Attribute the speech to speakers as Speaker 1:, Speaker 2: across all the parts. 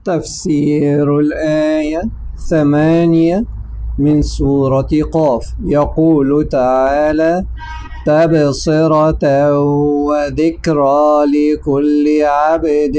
Speaker 1: تفسير الآية 8 من سورة قاف. يقول تعالى: تبصرة وذكرى لكل عبد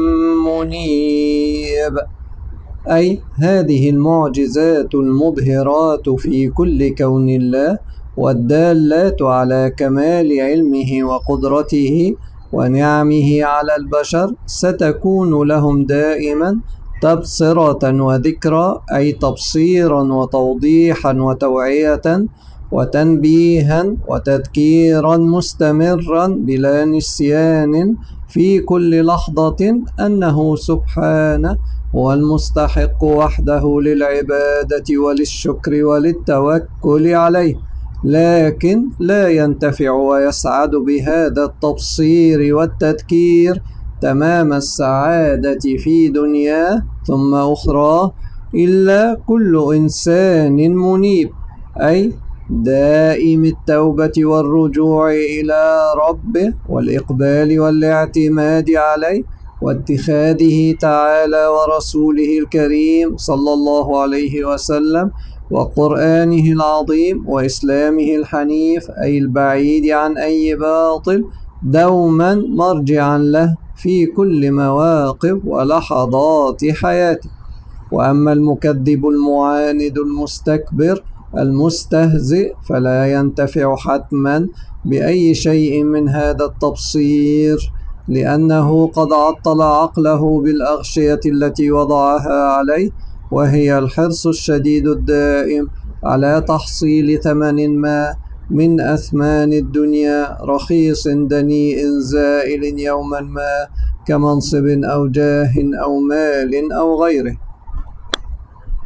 Speaker 1: منيب، أي هذه المعجزات المبهرات في كل كون الله والدالات على كمال علمه وقدرته ونعمه على البشر ستكون لهم دائما تبصرة وذكرى، أي تبصيرا وتوضيحا وتوعية وتنبيها وتذكيرا مستمرا بلا نسيان في كل لحظة أنه سبحانه هو المستحق وحده للعبادة وللشكر وللتوكل عليه، لكن لا ينتفع ويسعد بهذا التبصير والتذكير تمام السعادة في دنياه ثم أخرى إلا كل إنسان منيب، أي دائم التوبة والرجوع إلى ربه والإقبال والاعتماد عليه واتخاذه تعالى ورسوله الكريم صلى الله عليه وسلم وقرآنه العظيم وإسلامه الحنيف، أي البعيد عن أي باطل، دوما مرجعا له في كل مواقف ولحظات حياته. وأما المكذب المعاند المستكبر المستهزئ فلا ينتفع حتما بأي شيء من هذا التبصير، لأنه قد عطل عقله بالأغشية التي وضعها عليه، وهي الحرص الشديد الدائم على تحصيل ثمن ما من أثمان الدنيا رخيص دنيء زائل يوما ما، كمنصب أو جاه أو مال أو غيره.